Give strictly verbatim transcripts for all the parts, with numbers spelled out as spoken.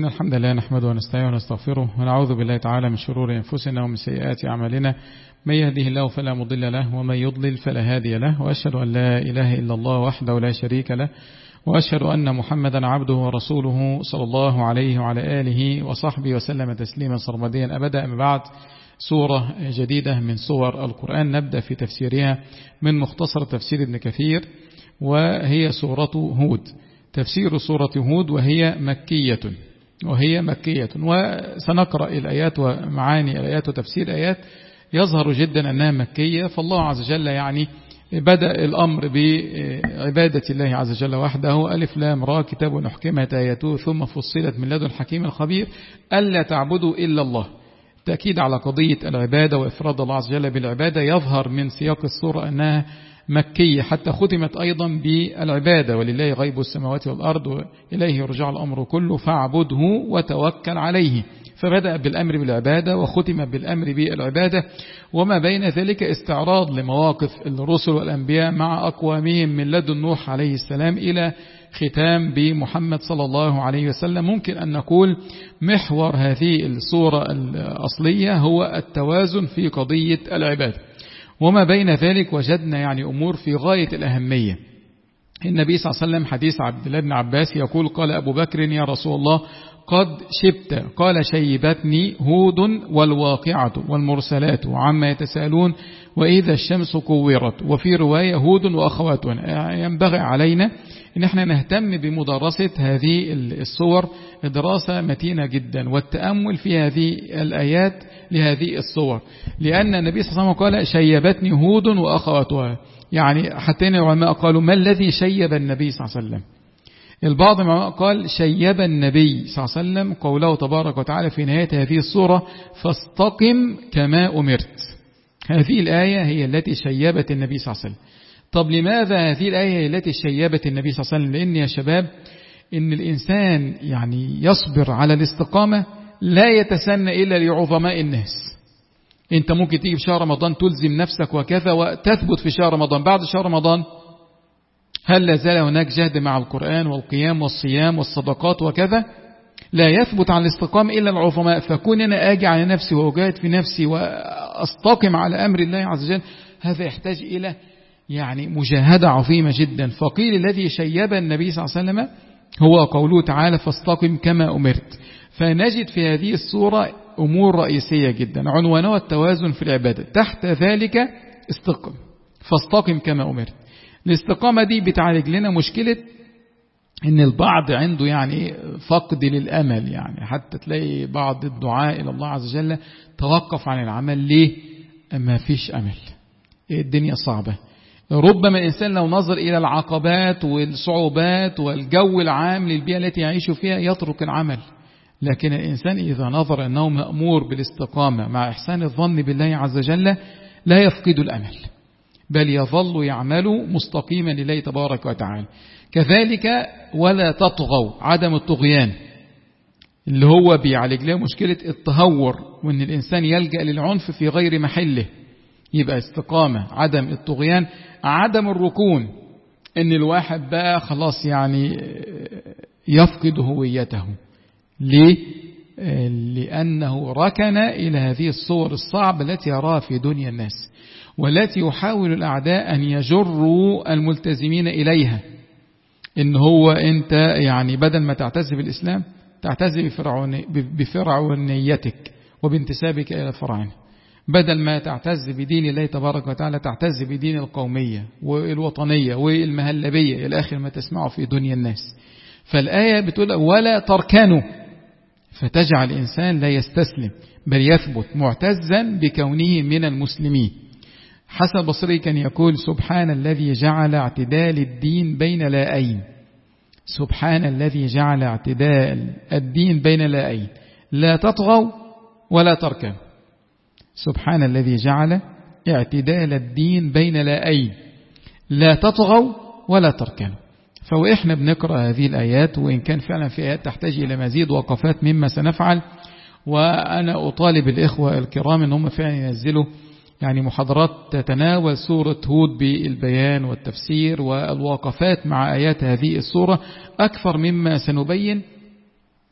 إن الحمد لله نحمده ونستعينه ونستغفره ونعوذ بالله تعالى من شرور أنفسنا ومن سيئات أعمالنا. من يهده الله فلا مضل له ومن يضلل فلا هادي له، وأشهد أن لا إله إلا الله وحده لا شريك له، وأشهد أن محمدا عبده ورسوله صلى الله عليه وعلى آله وصحبه وسلم تسليما سرمديا أبدا. أما بعد، سورة جديدة من سور القرآن نبدأ في تفسيرها من مختصر تفسير ابن كثير، وهي سورة هود. تفسير سورة هود وهي مكية وهي مكية وسنقرأ الآيات ومعاني الآيات وتفسير آيات يظهر جدا أنها مكية. فالله عز وجل يعني بدأ الأمر بعبادة الله عز وجل وحده. ألف لام را كتاب أحكمت آياته ثم فصلت من لدن حكيم خبير ألا تعبدوا إلا الله. تأكيد على قضية العبادة وإفراد الله عز وجل بالعبادة يظهر من سياق السورة أنها مكية، حتى ختمت أيضا بالعبادة: ولله غيب السماوات والأرض وإليه يرجع الأمر كله فاعبده وتوكل عليه. فبدأ بالأمر بالعبادة وختم بالأمر بالعبادة، وما بين ذلك استعراض لمواقف الرسل والأنبياء مع أقوامهم من لدن نوح عليه السلام إلى ختام بمحمد صلى الله عليه وسلم. ممكن أن نقول محور هذه السورة الأصلية هو التوازن في قضية العبادة، وما بين ذلك وجدنا يعني أمور في غاية الأهمية. النبي صلى الله عليه وسلم حديث عبد الله بن عباس يقول: قال أبو بكر: يا رسول الله قد شبت. قال: شيبتني هود والواقعة والمرسلات وعما يتساءلون وإذا الشمس كورت. وفي رواية هود وأخواتها. ينبغي علينا إن احنا نهتم بمدارسة هذه الصور دراسة متينة جدا، والتأمل في هذه الآيات لهذه الصور، لأن النبي صلى الله عليه وسلم قال: شيبتني هود وأخواتها. يعني حتى العلماء قالوا: ما الذي شيب النبي صلى الله عليه وسلم؟ البعض العلماء قال: شيب النبي صلى الله عليه وسلم قوله تبارك وتعالى في نهاية هذه السورة: فاستقم كما أمرت. هذه الآية هي التي شيبت النبي صلى الله عليه وسلم. طب لماذا هذه الآية هي التي شيبت النبي صلى الله عليه وسلم؟ لأن يا شباب إن الإنسان يعني يصبر على الاستقامة لا يتسنى إلا لعظماء الناس. أنت ممكن تيجي في شهر رمضان تلزم نفسك وكذا وتثبت في شهر رمضان، بعد شهر رمضان هل لا زال هناك جهد مع القرآن والقيام والصيام والصدقات وكذا؟ لا يثبت على الاستقامة إلا العظماء. فكون أنا أجي على نفسي وأجاهد في نفسي وأستقم على أمر الله عز وجل، هذا يحتاج إلى يعني مجاهدة عظيمة جدا. فقيل الذي شيب النبي صلى الله عليه وسلم هو قوله تعالى: فاستقم كما أمرت. فنجد في هذه الصورة أمور رئيسية جدا عنوانها التوازن في العبادة، تحت ذلك استقم، فاستقم كما أمرت. الاستقامة دي بتعالج لنا مشكلة إن البعض عنده يعني فقد للأمل، يعني حتى تلاقي بعض الدعاء إلى الله عز وجل توقف عن العمل. ليه؟ ما فيش أمل، الدنيا صعبة. ربما الإنسان لو نظر إلى العقبات والصعوبات والجو العام للبيئة التي يعيش فيها يترك العمل. لكن الإنسان إذا نظر أنه مأمور بالاستقامة مع إحسان الظن بالله عز وجل لا يفقد الأمل، بل يظل يعمل مستقيما لله تبارك وتعالى. كذلك ولا تطغوا، عدم الطغيان اللي هو بيعالج له مشكلة التهور، وأن الإنسان يلجأ للعنف في غير محله. يبقى استقامة عدم الطغيان، عدم الركون، ان الواحد بقى خلاص يعني يفقد هويته. ليه؟ لأنه ركن إلى هذه الصور الصعبة التي يراها في دنيا الناس، والتي يحاول الأعداء أن يجروا الملتزمين إليها. إن هو أنت يعني بدل ما تعتز بالإسلام تعتز بفرعوني بفرعونيتك وبانتسابك إلى الفراعنة، بدل ما تعتز بدين الله تبارك وتعالى تعتز بدين القومية والوطنية والمهلبية إلى آخر ما تسمعه في دنيا الناس. فالآية بتقول: ولا تركنوا، فتجعل الإنسان لا يستسلم بل يثبت معتزا بكونه من المسلمين. حسن البصري كان يقول: سبحان الذي جعل اعتدال الدين بين لاءين. سبحان الذي جعل اعتدال الدين بين لاءين، لا تطغوا ولا تركنوا. سبحان الذي جعل اعتدال الدين بين لاءين، لا تطغوا ولا تركنوا. فوإحنا بنقرأ هذه الآيات، وإن كان فعلا في آيات تحتاج إلى مزيد وقفات مما سنفعل، وأنا أطالب الإخوة الكرام أنهم فعلا ينزلوا يعني محاضرات تتناول سورة هود بالبيان والتفسير والوقفات مع آيات هذه السورة أكثر مما سنبين،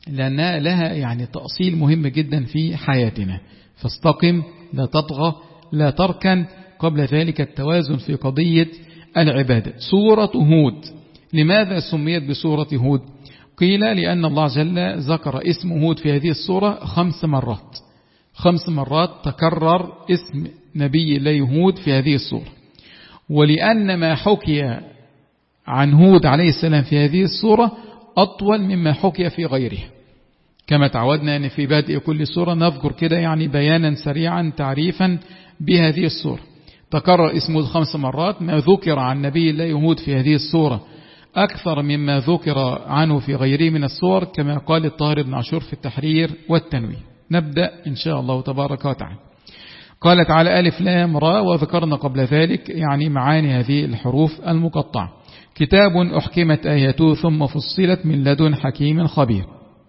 لأنها لها يعني تأصيل مهم جدا في حياتنا. فاستقم لا تطغى لا تركن. قبل ذلك التوازن في قضية العبادة. سورة هود لماذا سميت بسورة هود؟ قيل لأن الله جل ذكر اسم هود في هذه السورة خمس مرات. خمس مرات تكرر اسم نبي الله هود في هذه السورة. ولأن ما حكي عن هود عليه السلام في هذه السورة أطول مما حكي في غيرها، كما تعودنا أن في بدء كل سورة نذكر كده يعني بيانا سريعا تعريفا بهذه السورة. تكرر اسمه خمس مرات. ما ذكر عن نبي الله هود في هذه السورة أكثر مما ذكر عنه في غيره من السور، كما قال الطاهر بن عاشور في التحرير والتنوير. نبدأ إن شاء الله تبارك وتعالى. قال تعالى ألف لام را، وذكرنا قبل ذلك يعني معاني هذه الحروف المقطعة. كتاب أحكمت آياته ثم فصلت من لدن حكيم خبير.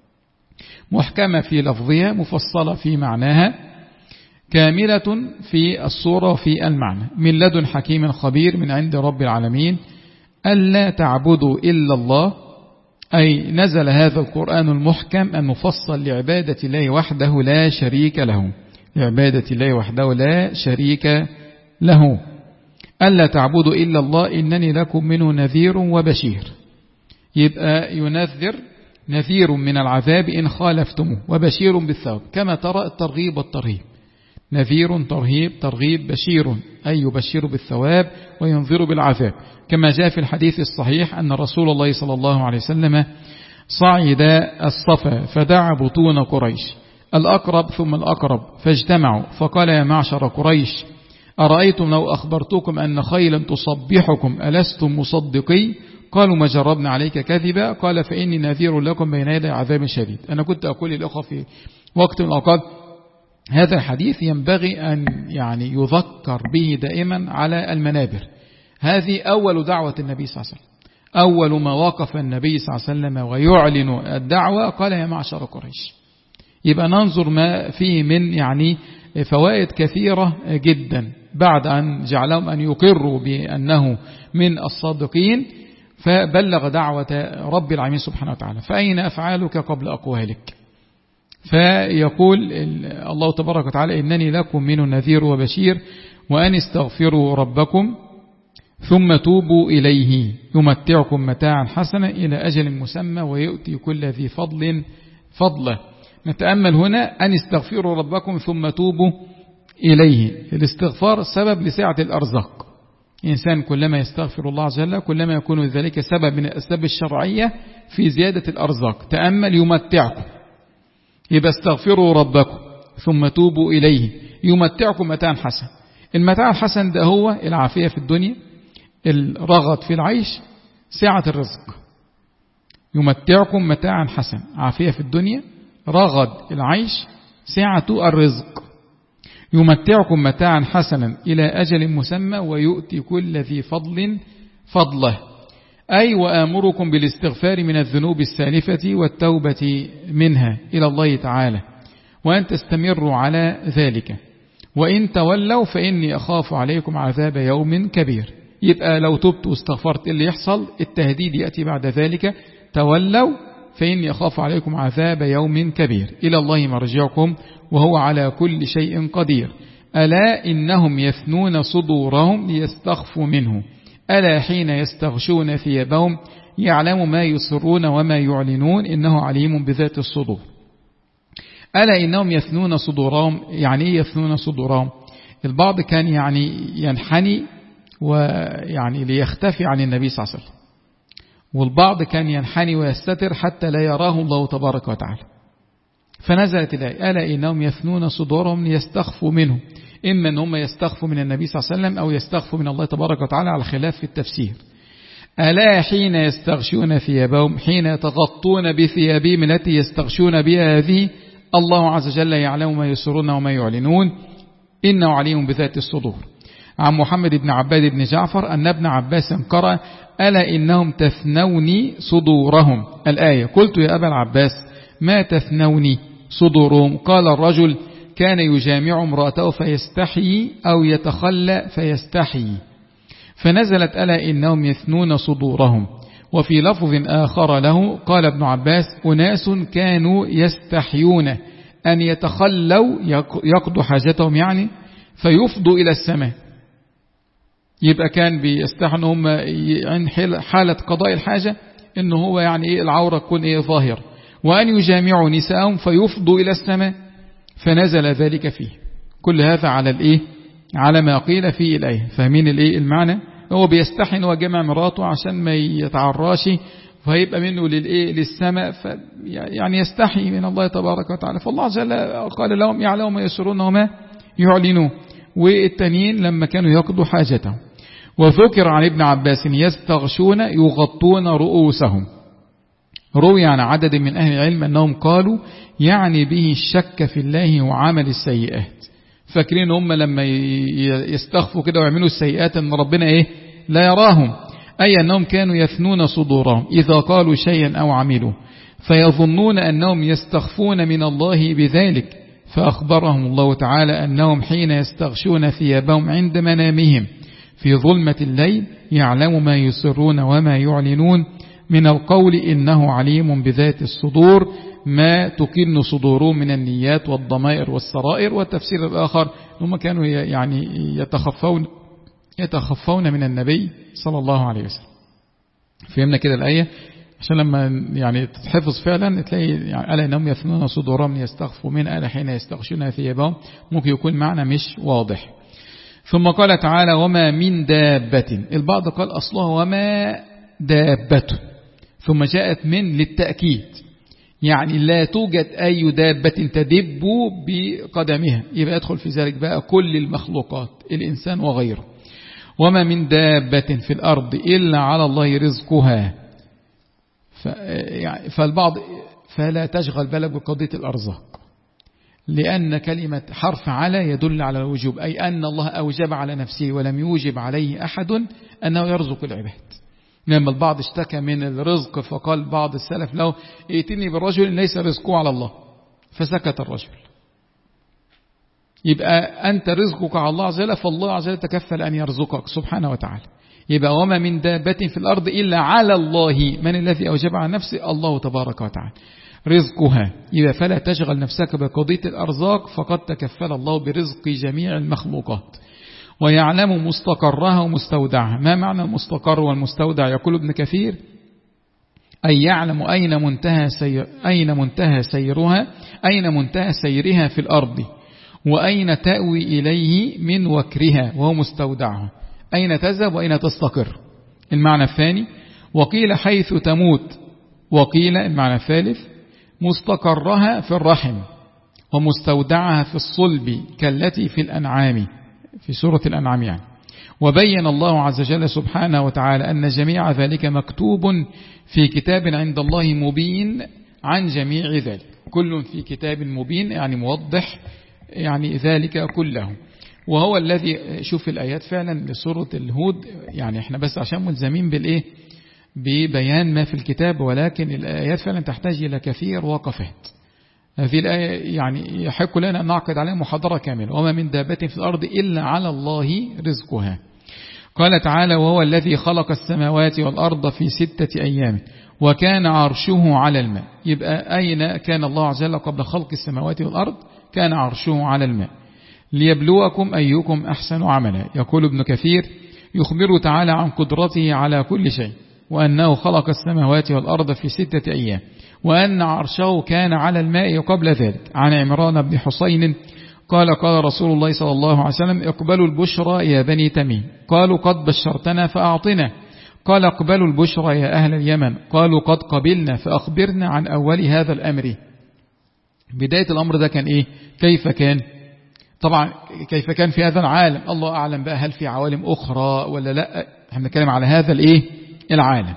محكمة في لفظها، مفصلة في معناها، كاملة في الصورة وفي المعنى. من لدن حكيم خبير، من عند رب العالمين. ألا تعبدوا إلا الله، أي نزل هذا القرآن المحكم المفصل لعبادة الله وحده لا شريك له. لعبادة الله وحده لا شريك له. ألا تعبدوا إلا الله إنني لكم منه نذير وبشير. يبقى ينذر، نذير من العذاب إن خالفتموه، وبشير بالثواب، كما ترى الترغيب والترهيب. نذير ترهيب ترغيب، بشير أي يبشر بالثواب وينذر بالعذاب، كما جاء في الحديث الصحيح أن رسول الله صلى الله عليه وسلم صعد الصفا فدعا بطون قريش الأقرب ثم الأقرب فاجتمعوا فقال يا معشر قريش أرأيتم لو أخبرتكم أن خيلا تصبحكم ألستم مصدقي؟ قالوا ما جربنا عليك كذبا. قال فإني نذير لكم بين يدي عذاب شديد. أنا كنت أقول للأخوة في وقت من الأوقات هذا الحديث ينبغي أن يعني يذكر به دائما على المنابر. هذه أول دعوة النبي صلى الله عليه وسلم. أول ما وقف النبي صلى الله عليه وسلم ويعلن الدعوة قال يا معشر قريش. يبقى ننظر ما فيه من يعني فوائد كثيرة جدا بعد أن جعلهم أن يقروا بأنه من الصادقين، فبلغ دعوة رب العالمين سبحانه وتعالى. فأين أفعالك قبل أقوالك؟ فيقول الله تبارك وتعالى إنني لكم منه نذير وبشير وأن استغفروا ربكم ثم توبوا إليه يمتعكم متاعا حسنا إلى أجل مسمى ويؤتي كل ذي فضل فضله. نتأمل هنا أن استغفروا ربكم ثم توبوا إليه. الاستغفار سبب لسعة الأرزاق. إنسان كلما يستغفر الله عز وجل كلما يكون ذلك سبب من الأسباب الشرعية في زيادة الأرزاق. تأمل يمتعكم، يبقى استغفروا ربكم ثم توبوا إليه يمتعكم متاعا حسن. المتاع الحسن ده هو العافية في الدنيا، الرغد في العيش، سعة الرزق. يمتعكم متاعا حسن، عافية في الدنيا، رغد العيش، سعة الرزق. يمتعكم متاعا حسنا إلى أجل مسمى ويؤتي كل ذي فضل فضله. أي وآمركم بالاستغفار من الذنوب السالفة والتوبة منها إلى الله تعالى وأن تستمروا على ذلك. وإن تولوا فإني أخاف عليكم عذاب يوم كبير. يبقى لو تبت واستغفرت اللي يحصل التهديد يأتي بعد ذلك. تولوا فإني أخاف عليكم عذاب يوم كبير. إلى الله مرجعكم وهو على كل شيء قدير. ألا إنهم يثنون صدورهم ليستخفوا منه ألا حين يستغشون ثيابهم يعلم ما يسرون وما يعلنون إنه عليم بذات الصدور. ألا إنهم يثنون صدورهم. يعني إيه يثنون صدورهم؟ البعض كان يعني ينحني ويعني ليختفي عن النبي صلى الله عليه وسلم، والبعض كان ينحني ويستتر حتى لا يراه الله تبارك وتعالى. فنزلت الآية ألا إنهم يثنون صدورهم ليستخفوا منه. إما أن هم يستخفوا من النبي صلى الله عليه وسلم أو يستخفوا من الله تبارك وتعالى على خلاف في التفسير. ألا حين يستغشون ثيابهم، حين يتغطون بثيابهم التي يستغشون بها هذه الله عز وجل يعلم ما يسرون وما يعلنون إنه عليم بذات الصدور. عن محمد بن عباد بن جعفر أن ابن عباس قرأ ألا إنهم تثنوني صدورهم الآية. قلت يا أبا العباس ما تثنوني صدورهم؟ قال الرجل كان يجامع امرأته فيستحي أو يتخلى فيستحي. فنزلت ألا إنهم يثنون صدورهم. وفي لفظ آخر له قال ابن عباس أناس كانوا يستحيون أن يتخلوا يقضوا حاجتهم يعني فيفضوا إلى السماء. يبقى كان بيستحوا ان هم عند حالة قضاء الحاجة إنه هو يعني إيه العورة تكون إيه ظاهر، وأن يجامعوا نساءهم فيفضوا إلى السماء، فنزل ذلك فيه. كل هذا على الإيه على ما قيل في الآية. فاهمين الإيه المعنى؟ هو بيستحي إنه جمع مراته عشان ما يتعراش فيبقى منه للإيه للسماء، يعني يستحي من الله تبارك وتعالى. فالله عز وجل قال لهم يعلم ما يسرون وما يعلنون. والتانيين لما كانوا يقضوا حاجتهم. وذكر عن ابن عباس يستغشون يغطون رؤوسهم. روي عن عدد من أهل العلم أنهم قالوا يعني به الشك في الله وعمل السيئات. فاكرين هم لما يستخفوا كده ويعملوا السيئات أن ربنا إيه لا يراهم، أي أنهم كانوا يثنون صدورهم إذا قالوا شيئا أو عملوا، فيظنون أنهم يستخفون من الله بذلك. فأخبرهم الله تعالى أنهم حين يستغشون ثيابهم عند منامهم في ظلمة الليل يعلم ما يسرون وما يعلنون من القول إنه عليم بذات الصدور ما تكن صدورهم من النيات والضمائر والسرائر. والتفسير الآخر هم كانوا يعني يتخفون يتخفون من النبي صلى الله عليه وسلم. فهمنا كده الآية عشان لما يعني تتحفظ فعلا تلاقي يعني ألا إنهم يثنون صدورهم يستخفوا من ألا حين يستغشون ثيابهم، ممكن يكون معنى مش واضح. ثم قال تعالى وما من دابة. البعض قال أصلها وما دابة ثم جاءت من للتأكيد، يعني لا توجد أي دابة تدب بقدمها، يبقى يدخل في ذلك بقى كل المخلوقات الإنسان وغيره. وما من دابة في الأرض إلا على الله رزقها. فالبعض فلا تشغل بالك بقضية الأرزاق، لأن كلمة حرف على يدل على الوجوب، أي أن الله أوجب على نفسه ولم يوجب عليه أحد أنه يرزق العباد. لما البعض اشتكى من الرزق فقال بعض السلف له ائتني بالرجل ليس رزقه على الله، فسكت الرجل. يبقى أنت رزقك على الله عز وجل، فالله عز وجل تكفل أن يرزقك سبحانه وتعالى. يبقى وما من دابة في الأرض إلا على الله، من الذي أوجب على نفسه؟ الله تبارك وتعالى رزقها. يبقى فلا تشغل نفسك بقضية الأرزاق، فقد تكفل الله برزق جميع المخلوقات. ويعلم مستقرها ومستودعها. ما معنى المستقر والمستودع؟ يقول ابن كثير أي يعلم أين منتهى سير أين منتهى سيرها أين منتهى سيرها في الأرض، وأين تأوي إليه من وكرها وهو مستودعها، أين تذهب وأين تستقر. المعنى الثاني وقيل حيث تموت، وقيل المعنى الثالث مستقرها في الرحم ومستودعها في الصلب كالتي في الأنعام، في سورة الأنعام يعني. وبين الله عز وجل سبحانه وتعالى أن جميع ذلك مكتوب في كتاب عند الله مبين عن جميع ذلك. كل في كتاب مبين يعني موضح يعني ذلك كله. وهو الذي شوف الآيات فعلا لسورة الهود، يعني احنا بس عشان ملزمين بالإيه ببيان ما في الكتاب، ولكن الآيات فعلا تحتاج إلى كثير وقفات. هذه الآية يعني يحق لنا أن نعقد عليها محاضرة كاملة. وما من دابة في الأرض إلا على الله رزقها. قال تعالى وهو الذي خلق السماوات والأرض في ستة أيام وكان عرشه على الماء. يبقى أين كان الله عز وجل قبل خلق السماوات والأرض؟ كان عرشه على الماء ليبلوكم أيكم أحسن عملا. يقول ابن كثير يخبر تعالى عن قدرته على كل شيء، وأنه خلق السماوات والأرض في ستة أيام، وأن عرشه كان على الماء قبل ذلك. عن عمران بن حسين قال قال رسول الله صلى الله عليه وسلم اقبلوا البشرى يا بني تميم. قالوا قد بشرتنا فأعطنا. قال اقبلوا البشرى يا أهل اليمن. قالوا قد قبلنا فأخبرنا عن أول هذا الأمر. بداية الأمر ده كان إيه؟ كيف كان؟ طبعا كيف كان في هذا العالم الله أعلم بقى، هل في عوالم أخرى ولا لا؟ احنا نتكلم على هذا الإيه؟ العالم.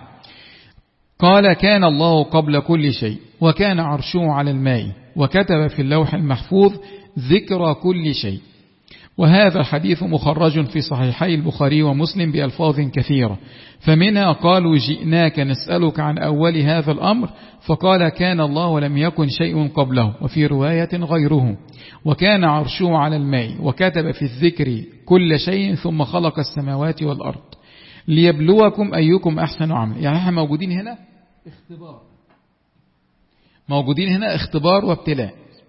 قال كان الله قبل كل شيء وكان عرشه على الماء وكتب في اللوح المحفوظ ذكر كل شيء. وهذا الحديث مخرج في صحيحي البخاري ومسلم بألفاظ كثيرة، فمنها قالوا جئناك نسألك عن أول هذا الأمر، فقال كان الله ولم يكن شيء قبله. وفي رواية غيره وكان عرشه على الماء وكتب في الذكر كل شيء ثم خلق السماوات والأرض. ليبلوكم أيكم أحسن عملا. يعني احنا موجودين هنا اختبار، موجودين هنا اختبار وابتلاء.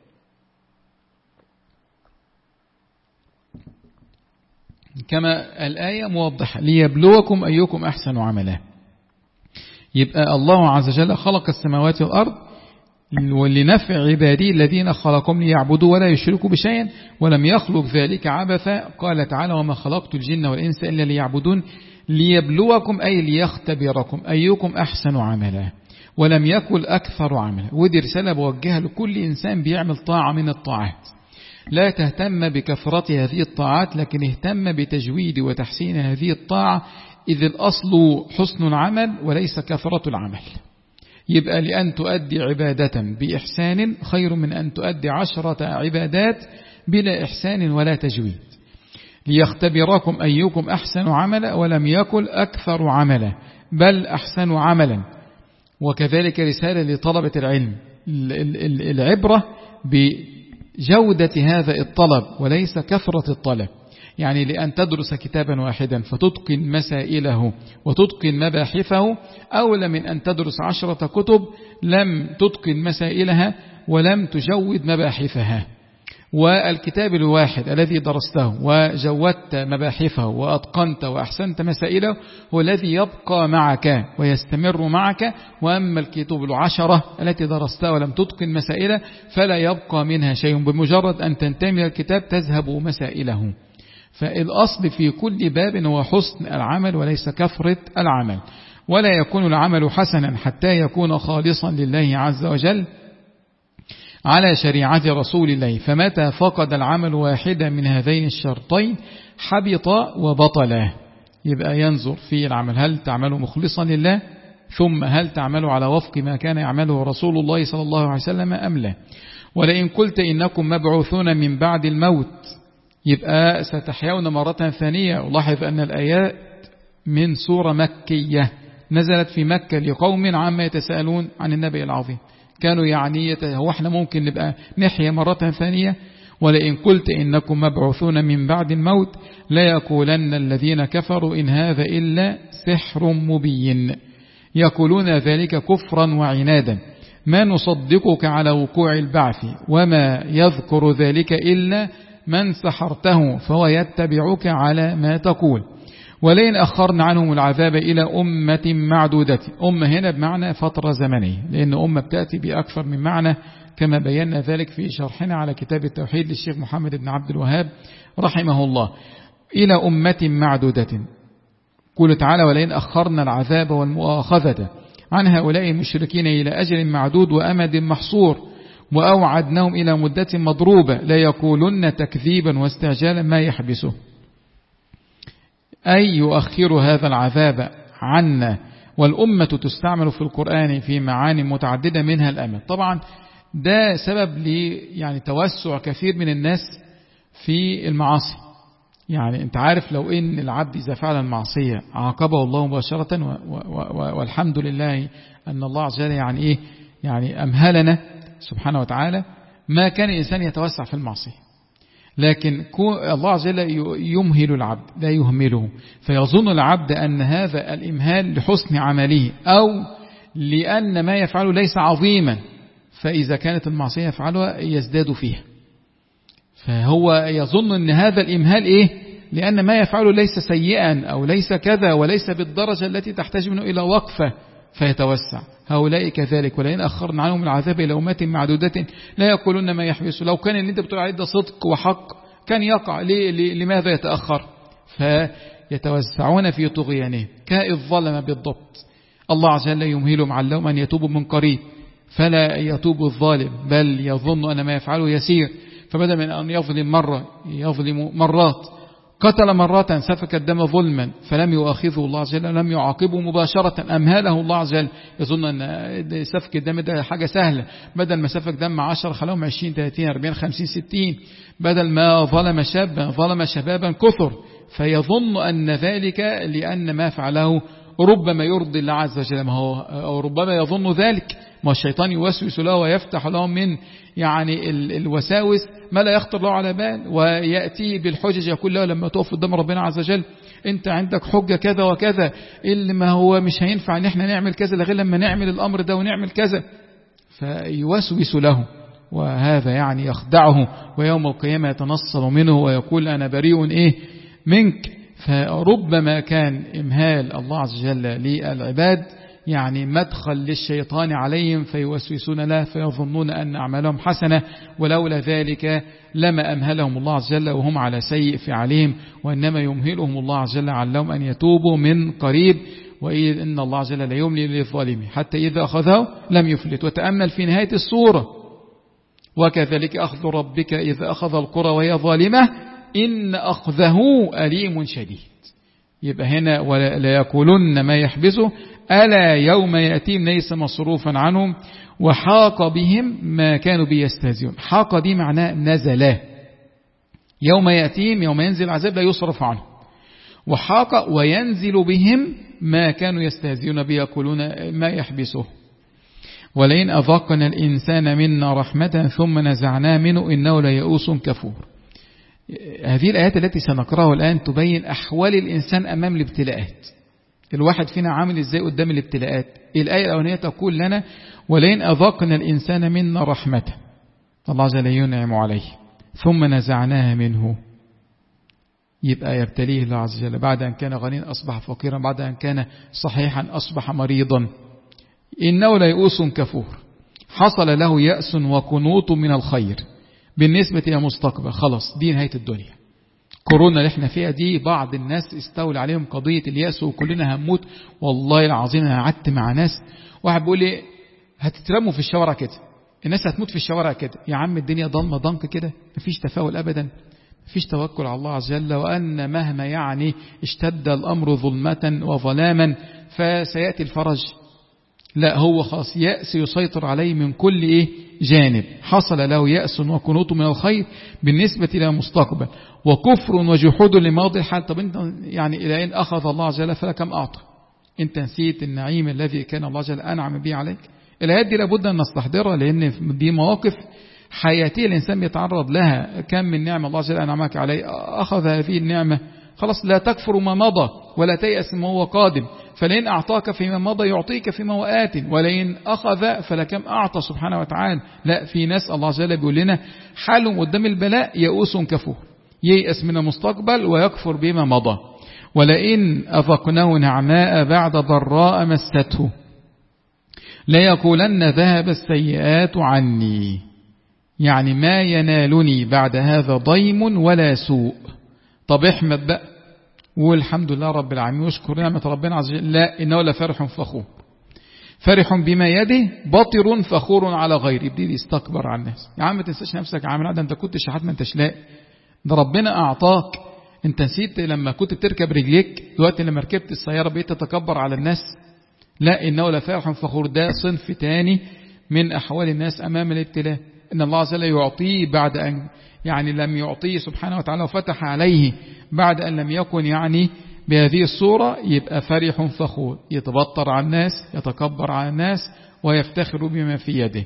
كما الآية موضحة ليبلوكم أيكم أحسن عملا. يبقى الله عز وجل خلق السماوات والأرض ولنفع عبادي الذين خلقهم ليعبدوا ولا يشركوا بشيء ولم يخلق ذلك عبثا. قال تعالى وما خلقت الجن والإنس إلا ليعبدون ليبلوكم أي ليختبركم أيكم أحسن عملا ولم يكن أكثر عملا. ودي رسالة بوجهها لكل إنسان بيعمل طاعة من الطاعات، لا تهتم بكثرة هذه الطاعات لكن اهتم بتجويد وتحسين هذه الطاعة، إذ الأصل حسن العمل وليس كثرة العمل. يبقى لأن تؤدي عبادة بإحسان خير من أن تؤدي عشرة عبادات بلا إحسان ولا تجويد. ليختبركم أيكم أحسن عملا ولم يكن أكثر عملا بل أحسن عملا. وكذلك رسالة لطلبة العلم، العبرة بجودة هذا الطلب وليس كثرة الطلب. يعني لأن تدرس كتابا واحدا فتتقن مسائله وتتقن مباحثه أولى من أن تدرس عشرة كتب لم تتقن مسائلها ولم تجود مباحثها. والكتاب الواحد الذي درسته وجودت مباحثه وأتقنت وأحسنت مسائله هو الذي يبقى معك ويستمر معك. وأما الكتب العشرة التي درستها ولم تتقن مسائله فلا يبقى منها شيء، بمجرد أن تنتمي الكتاب تذهب مسائله. فالأصل في كل باب هو حسن العمل وليس كثرة العمل. ولا يكون العمل حسنا حتى يكون خالصا لله عز وجل على شريعة رسول الله. فمتى فقد العمل واحدا من هذين الشرطين حبط وبطل. يبقى ينظر في العمل هل تعمل مخلصا لله، ثم هل تعمل على وفق ما كان يعمله رسول الله صلى الله عليه وسلم أم لا. ولئن قلت إنكم مبعوثون من بعد الموت يبقى ستحيون مرة ثانية. ولاحظ أن الآيات من سورة مكية نزلت في مكة لقوم عما يتساءلون عن النبي العظيم. كانوا يعني هو احنا ممكن نبقى نحيا مرة ثانية. ولئن قلت إنكم مبعوثون من بعد الموت لا يقولن الذين كفروا إن هذا إلا سحر مبين. يقولون ذلك كفرا وعنادا ما نصدقك على وقوع البعث وما يذكر ذلك إلا من سحرته فهو يتبعك على ما تقول. ولئن أخرنا عنهم العذاب إلى أمة معدودة. أمة هنا بمعنى فترة زمنية، لأن أمة بتأتي بأكثر من معنى كما بينا ذلك في شرحنا على كتاب التوحيد للشيخ محمد بن عبد الوهاب رحمه الله. إلى أمة معدودة. قل تعالى ولئن أخرنا العذاب والمؤاخذة عن هؤلاء المشركين إلى أجل معدود وأمد محصور وأوعدناهم إلى مدة مضروبة لا يقولن تكذيبا واستعجالا ما يحبسه، أي يؤخر هذا العذاب عنا. والأمة تستعمل في القرآن في معاني متعددة منها الأمد. طبعا ده سبب لي يعني توسع كثير من الناس في المعاصي. يعني انت عارف لو ان العبد إذا فعل المعصية عاقبه الله مباشرة، والحمد لله أن الله عز وجل يعني إيه يعني أمهلنا سبحانه وتعالى، ما كان الإنسان يتوسع في المعصية. لكن الله عز وجل يمهل العبد لا يهمله، فيظن العبد أن هذا الإمهال لحسن عمله أو لأن ما يفعله ليس عظيما، فإذا كانت المعصية يفعلها يزداد فيها. فهو يظن أن هذا الإمهال إيه؟ لأن ما يفعله ليس سيئا أو ليس كذا وليس بالدرجة التي تحتاج منه إلى وقفة فيتوسع. هؤلاء كذلك ولئن أخرنا عنهم العذاب إلى أمة معدودة لا يقولون ما يحبس. لو كان اللي انت بتقول عليه ده صدق وحق كان يقع. لماذا يتأخر؟ فيتوسعون في طغيانه كالظلم بالضبط. الله عز وجل يمهلهم علهم أن يتوبوا من قريب فلا يتوب الظالم بل يظن أن ما يفعله يسير، فبدل من أن يظلم مرة يظلم مرات. قتل مرة سفك الدم ظلما فلم يؤاخذه الله عز وجل لم يعاقبه مباشرة، أمهله الله عز وجل. يظن أن سفك الدم ده حاجة سهلة، بدل ما سفك دم عشر خلاهم عشرين ثلاثين أربعين خمسين ستين، بدل ما ظلم شابا ظلم شبابا كثر. فيظن أن ذلك لأن ما فعله ربما يرضي الله عز وجل، ما هو أو ربما يظن ذلك، ما الشيطان يوسوس له ويفتح له من يعني الوساوس ما لا يخطر له على بال، ويأتي بالحجج يقول له لما تقف قدام ربنا عز وجل انت عندك حجة كذا وكذا، اللي ما هو مش هينفع ان احنا نعمل كذا لغير لما نعمل الامر ده ونعمل كذا، فيوسوس له، وهذا يعني يخدعه، ويوم القيامة يتنصل منه ويقول أنا بريء إيه منك. فربما كان إمهال الله عز وجل للعباد يعني مدخل للشيطان عليهم فيوسوسون له فيظنون أن أعمالهم حسنة، ولولا ذلك لما أمهلهم الله عز وجل وهم على سيء فعلهم، وإنما يمهلهم الله عز وجل علهم أن يتوبوا من قريب، وإذ إن الله عز وجل لا يملي للظالم حتى إذا أخذه لم يفلت. وتأمل في نهاية السورة وكذلك أخذ ربك إذا أخذ القرى وهي ظالمة إن أخذه أليم شديد. يبقى هنا ولا يقولن ما يحبسه ألا يوم يأتيهم ليس مصروفا عنهم وحاق بهم ما كانوا بيستهزئون. حاق دي معناه نزل، يوم يأتيهم يوم ينزل عذاب لا يصرف عنه، وحاق وينزل بهم ما كانوا يستهزئون به يقولون ما يحبسه. ولئن أذقنا الإنسان منا رحمة ثم نزعناه منه إنه ليئوس كفور. هذه الآيات التي سنقرأها الآن تبين أحوال الإنسان أمام الابتلاءات، الواحد فينا عامل إزاي قدام الابتلاءات. الآية الأولانية تقول لنا ولئن أذقنا الإنسان منا رحمة، الله عز وجل ينعم عليه ثم نزعناها منه، يبقى يبتليه الله عز وجل، بعد أن كان غنيا أصبح فقيرا، بعد أن كان صحيحا أصبح مريضا. إنه ليئوس كفور، حصل له يأس وقنوط من الخير بالنسبة إلى مستقبل، خلاص دي نهاية الدنيا. كورونا اللي احنا فيها دي بعض الناس استولى عليهم قضية اليأس وكلنا هنموت. والله العظيم أنا قعدت مع ناس، واحد بيقول لي هتترموا في الشوارع كده، الناس هتموت في الشوارع كده. يا عم الدنيا ضلمة ضنك كده، مفيش تفاؤل أبدا، مفيش توكل على الله عز وجل، وأن مهما يعني اشتد الأمر ظلمة وظلاما فسيأتي الفرج. لا، هو خاص يأس يسيطر عليه من كل إيه جانب. حصل له يأس وقنوط من الخير بالنسبة إلى مستقبل، وكفر وجحود لماضي الحال. طب انت يعني إلى أين أخذ الله عز وجل فلكم أعطى؟ انت نسيت النعيم الذي كان الله عز وجل أنعم به عليك. الآيات دي لابد أن نستحضرها، لأن دي مواقف حياتية الإنسان يتعرض لها. كم من نعمة الله عز وجل أنعمك عليه، أخذ هذه النعمة خلاص لا تكفر ما مضى ولا تيأس ما هو قادم، فلئن أعطاك فيما مضى يعطيك فيما هو آت، ولئن أخذ فلكم أعطى سبحانه وتعالى. لا، في ناس الله عز وجل بيقول لنا حالهم قدام البلاء يئوس كفور، ييأس من المستقبل ويكفر بما مضى. ولئن أذقناه نعماء بعد ضراء مسته ليقولن ذهب السيئات عني، يعني ما ينالني بعد هذا ضيم ولا سوء. طب احمد بقى والحمد لله رب العالمين واشكر نعمة ربنا عز وجل. لا، إنه لفرح فخور، فرح بما يده بطر فخور على غيره، يبتدي يستكبر على الناس. يا عم ما تنساش نفسك يا عم، ده انت كنت شحات ما انتش لاقي، ده ربنا أعطاك. انت نسيت لما كنت تركب رجليك، دلوقتي لما ركبت السيارة بقيت تتكبر على الناس. لا، إنه لفرح فخور، ده صنف تاني من أحوال الناس أمام الابتلاء. إن الله عز وجل يعطيه بعد أن يعني لم يعطيه سبحانه وتعالى وفتح عليه بعد أن لم يكن يعني بهذه الصورة، يبقى فرح فخور، يتبطر على الناس، يتكبر على الناس، ويفتخر بما في يده.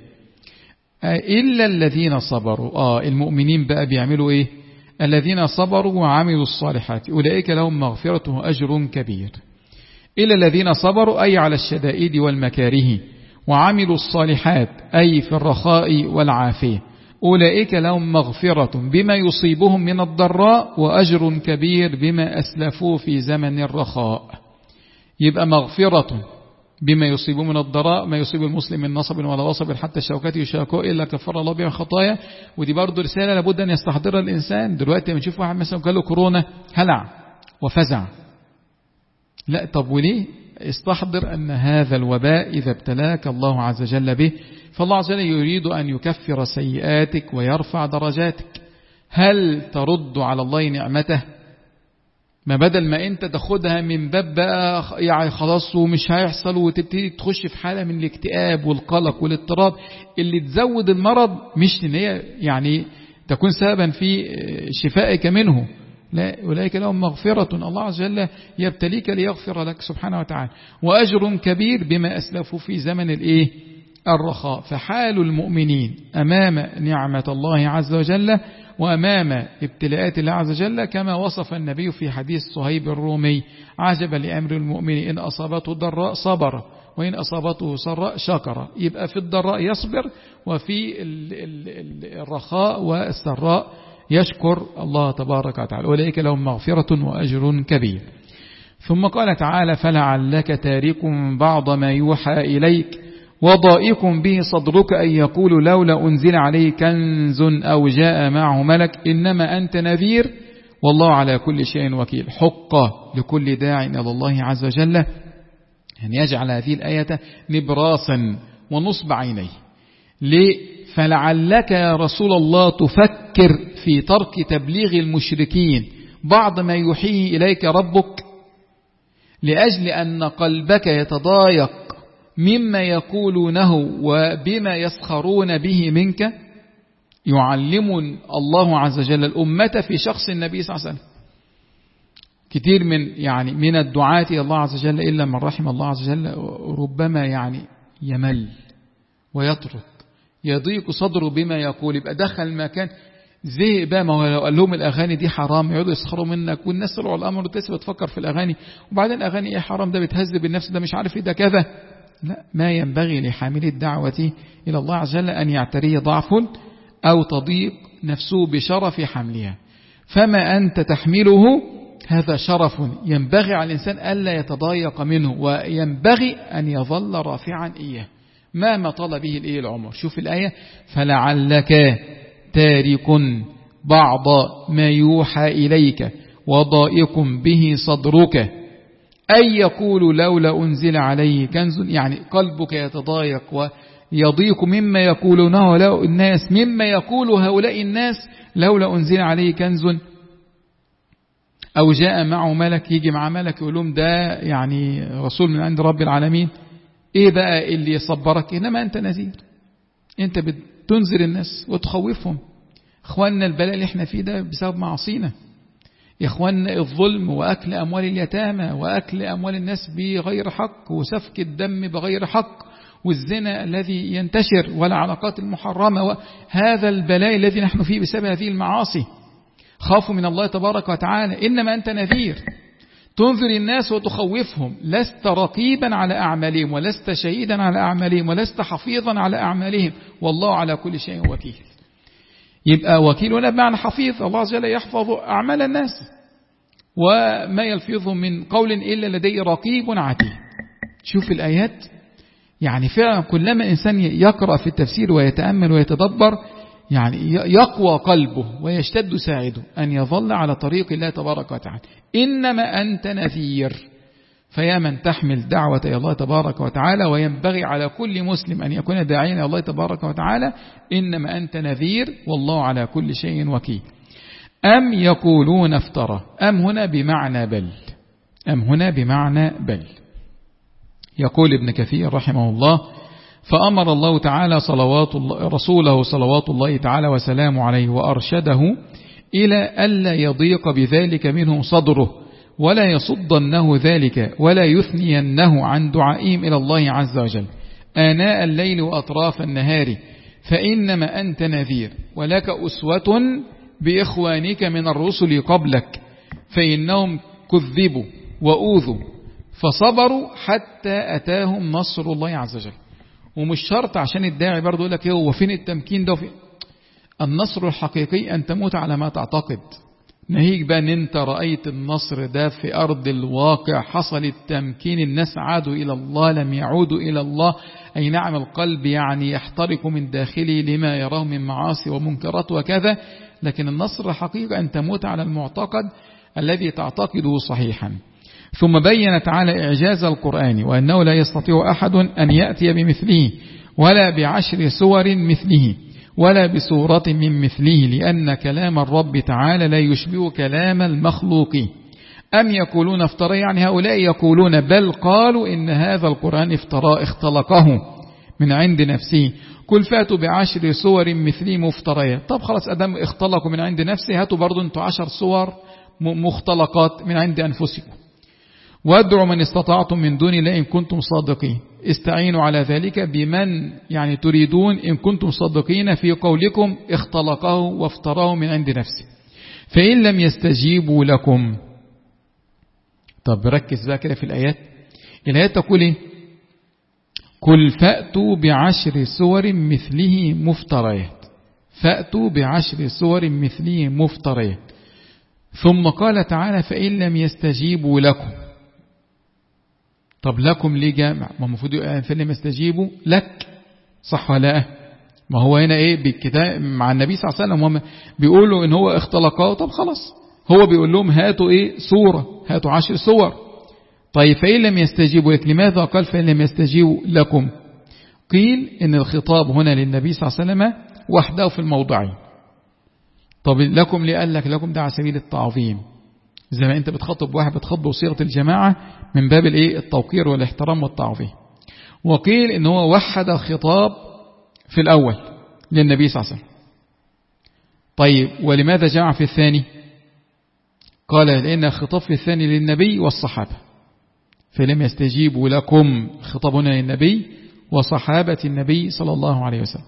إلا الذين صبروا. آه المؤمنين بقى بيعملوا إيه؟ الذين صبروا وعملوا الصالحات أولئك لهم مغفرة وأجر كبير. إلا الذين صبروا أي على الشدائد والمكاره، وعملوا الصالحات أي في الرخاء والعافية، أولئك لهم مغفرة بما يصيبهم من الضراء وأجر كبير بما أسلفوا في زمن الرخاء. يبقى مغفرة بما يصيبهم من الضراء، ما يصيب المسلم من نصب ولا وصب حتى الشوكات يشاكوه إلا كفر الله بها خطايا. ودي برضو رسالة لابد أن يستحضرها الإنسان. دلوقتي بنشوف واحد مثلا قال له كورونا هلع وفزع، لا طب وليه؟ استحضر أن هذا الوباء إذا ابتلاك الله عز وجل به، فالله عز وجل يريد أن يكفر سيئاتك ويرفع درجاتك. هل ترد على الله نعمته؟ ما بدل ما انت تاخدها من باب بقى يعني خلاص ومش هيحصل، وتبتدي تخش في حالة من الاكتئاب والقلق والاضطراب اللي تزود المرض، مش ان هي يعني تكون سببا في شفائك منه. لا، أولئك لهم مغفرة، الله عز وجل يبتليك ليغفر لك سبحانه وتعالى، وأجر كبير بما أسلفوا في زمن الإيه الرخاء. فحال المؤمنين أمام نعمة الله عز وجل وأمام ابتلاءات الله عز وجل كما وصف النبي في حديث صهيب الرومي: عجبا لأمر المؤمن إن أصابته ضراء صبر وإن أصابته سراء شكر. يبقى في الضراء يصبر، وفي الرخاء والسراء يشكر الله تبارك وتعالى. أولئك لهم مغفرة وأجر كبير. ثم قال تعالى: فلعلك تارك بعض ما يوحى إليك وضائق به صدرك أن يقول لولا أنزل عليه كنز أو جاء معه ملك إنما أنت نذير والله على كل شيء وكيل. حق لكل داع إلى الله عز وجل أن يجعل هذه الآية نبراسا ونصب عينيه. ليه؟ فلعلك يا رسول الله تفكر في ترك تبليغ المشركين بعض ما يوحيه إليك ربك، لأجل أن قلبك يتضايق مما يقولونه وبما يسخرون به منك. يعلم الله عز وجل الأمة في شخص النبي صلى الله عليه وسلم. كثير من يعني من الدعاة إلى الله عز وجل إلا من رحم الله عز وجل ربما يعني يمل ويترك، يضيق صدره بما يقول، يبقى دخل مكان زي بقى. ما هو لو قال لهم الأغاني دي حرام يقعدوا يسخروا منك، والناس طلعوا الأمر وتسبب تفكر في الأغاني، وبعدين الأغاني إيه حرام، ده بتهذب النفس، ده مش عارف إيه، ده كذا. لا، ما ينبغي لحامل الدعوة إلى الله عز وجل أن يعتريه ضعف أو تضيق نفسه بشرف حملها. فما أنت تحمله هذا شرف ينبغي على الإنسان ألا يتضايق منه، وينبغي أن يظل رافعا إياه ما ما طال به الإيه العمر. شوف الآية: فلعلك تارك بعض ما يوحى إليك وضائق به صدرك أن يقول لولا أنزل عليه كنز، يعني قلبك يتضايق ويضيق مما يقولونه هؤلاء الناس، مما يقول هؤلاء الناس لولا أنزل عليه كنز أو جاء معه ملك. يجي مع ملك يقول لهم ده يعني رسول من عند رب العالمين. إيه بقى اللي يصبرك؟ إنما أنت نذير، أنت بتنذر الناس وتخوفهم. إخواننا البلاء اللي احنا فيه ده بسبب معصينا. يا إخواننا الظلم وأكل أموال اليتامى وأكل أموال الناس بغير حق وسفك الدم بغير حق والزنا الذي ينتشر والعلاقات المحرمة، هذا البلاء الذي نحن فيه بسبب هذه المعاصي. خافوا من الله تبارك وتعالى. إنما أنت نذير تنذر الناس وتخوفهم، لست رقيبا على أعمالهم ولست شهيدا على أعمالهم ولست حفيظا على أعمالهم، والله على كل شيء وكيل. يبقى وكيل هنا بمعنى حفيظ، الله عز وجل يحفظ أعمال الناس وما يلفظ من قول إلا لديه رقيب عتيد. شوف الآيات، يعني فعلا كلما الإنسان يقرأ في التفسير ويتأمل ويتدبر يعني يقوى قلبه ويشتد ساعده أن يظل على طريق الله تبارك وتعالى. إنما أنت نذير، فيا من تحمل دعوة إلى الله تبارك وتعالى، وينبغي على كل مسلم أن يكون داعيا إلى الله تبارك وتعالى. إنما أنت نذير والله على كل شيء وكيل. أم يقولون افترى، أم هنا بمعنى بل، أم هنا بمعنى بل. يقول ابن كثير رحمه الله: فأمر الله تعالى صلوات الله رسوله صلوات الله تعالى وسلامه عليه وأرشده إلى ألا يضيق بذلك منه صدره ولا يصدنه ذلك ولا يثنينه عن دعائهم إلى الله عز وجل آناء الليل وأطراف النهار، فإنما أنت نذير ولك أسوة بإخوانك من الرسل قبلك، فإنهم كذبوا وأوذوا فصبروا حتى أتاهم نصر الله عز وجل. ومش شرط عشان الداعي برضو يقول لك ايه هو فين التمكين ده. النصر الحقيقي أن تموت على ما تعتقد. ناهيك بقى ان انت رأيت النصر ده في أرض الواقع، حصل التمكين، الناس عادوا إلى الله لم يعودوا إلى الله. أي نعم القلب يعني يحترق من داخله لما يراه من معاصي ومنكرات وكذا، لكن النصر الحقيقي أن تموت على المعتقد الذي تعتقده صحيحا. ثم بين تعالى إعجاز القرآن وأنه لا يستطيع أحد أن يأتي بمثله ولا بعشر سور مثله ولا بسورة من مثله، لأن كلام الرب تعالى لا يشبه كلام المخلوق. أم يقولون افترى، يعني هؤلاء يقولون بل قالوا إن هذا القرآن افترى اختلقه من عند نفسه، قل فاتوا بعشر سور مثله مفتريات. طب خلاص أدام اختلقوا من عند نفسه، هاتوا برضو انتوا عشر سور مختلقات من عند أنفسكم. وادعوا من استطعتم من دون الله إن كنتم صادقين. استعينوا على ذلك بمن يعني تريدون إن كنتم صادقين في قولكم اختلقه وافتراه من عند نفسه. فإن لم يستجيبوا لكم. طب ركز بقى كده في الآيات. الآيات تقول إيه؟ قل فأتوا بعشر سور مثله مفتريات. فأتوا بعشر سور مثله مفتريات. ثم قال تعالى فإن لم يستجيبوا لكم. طب لكم ليه جامع؟ ما المفروض فإن لم يستجيبوا لك، صح ولا لا؟ ما هو هنا ايه بالكتاب مع النبي صلى الله عليه وسلم هم بيقولوا ان هو اختلقاه. طب خلاص هو بيقول لهم هاتوا ايه سورة، هاتوا عشر سور. طيب فإن لم يستجيبوا لك، لماذا قال فإن لم يستجيبوا لكم؟ قيل ان الخطاب هنا للنبي صلى الله عليه وسلم وحده في الموضعين. طب لكم ليه قال لك لكم؟ ده على سبيل التعظيم، زي ما انت بتخاطب واحد بتخاطبه بصيغة الجماعة من باب الايه التوقير والاحترام والتعظيم. وقيل ان هو وحد الخطاب في الأول للنبي صلى الله عليه وسلم. طيب ولماذا جمع في الثاني؟ قال لأن الخطاب في الثاني للنبي والصحابة. فلم يستجيبوا لكم خطابنا للنبي وصحابة النبي صلى الله عليه وسلم.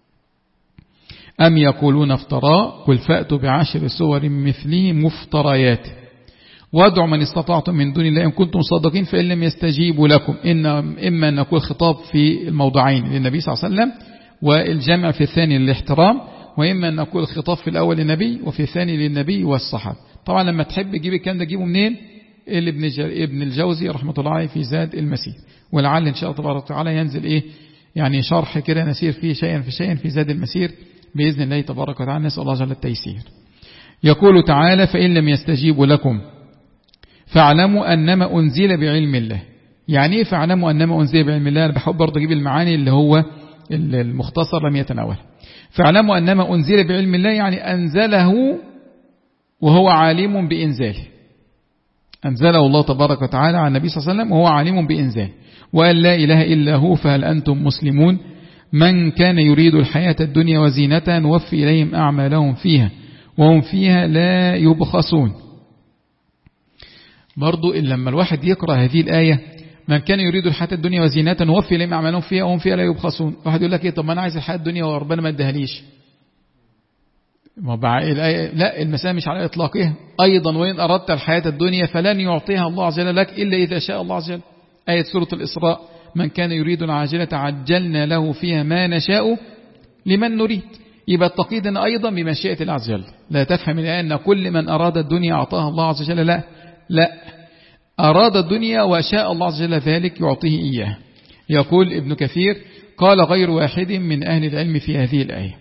أم يقولون افتراء قل فأتوا بعشر سور مثله مفتريات وادعوا من استطعتم من دون الله إن كنتم صادقين فإن لم يستجيبوا لكم. إن إما أن نقول خطاب في الموضعين للنبي صلى الله عليه وسلم والجمع في الثاني للاحترام، وإما أن نقول الخطاب في الأول للنبي وفي الثاني للنبي والصحابة. طبعا لما تحب تجيب الكلام ده تجيبه منين؟ اللي ابن ابن الجوزي رحمة الله عليه في زاد المسير، ولعل إن شاء الله تبارك وتعالى ينزل إيه يعني شرح كده نسير فيه شيئا في شيئا في زاد المسير بإذن الله تبارك وتعالى. نسأل الله جل التيسير. يقول تعالى فإن لم يستجيبوا لكم فاعلموا أنما أنزل بعلم الله. يعني إيه فاعلموا أنما أنزل بعلم الله؟ أنا بحب برضه أجيب المعاني اللي هو المختصر لم يتناول. فاعلموا أنما أنزل بعلم الله يعني أنزله وهو عالم بإنزاله. أنزله الله تبارك وتعالى على النبي صلى الله عليه وسلم وهو عالم بإنزاله. وأن لا إله إلا هو فهل أنتم مسلمون. من كان يريد الحياة الدنيا وزينتها نوفي إليهم أعمالهم فيها وهم فيها لا يبخسون. برضو لما الواحد يقرأ هذه الآية من كان يريد الحياة الدنيا وزينتها نوفي إليهم أعمالهم فيها وهم فيها لا يبخسون. واحد يقول لك إيه طب ما أنا عايز الحياة الدنيا وربنا ما ادهاليش. لا المسألة مش على إطلاقها. أيضا وإن أردت الحياة الدنيا فلن يعطيها الله عز وجل لك إلا إذا شاء الله عز وجل. آية سورة الإسراء من كان يريد العاجلة عجلنا له فيها ما نشاء لمن نريد. يبقى التقييد أيضا بمشيئة الله عز وجل. لا تفهم الآية أن كل من أراد الدنيا أعطاها الله عز وجل. لا لا أراد الدنيا وشاء الله عز وجل ذلك يعطيه إياه. يقول ابن كثير قال غير واحد من أهل العلم في هذه الآية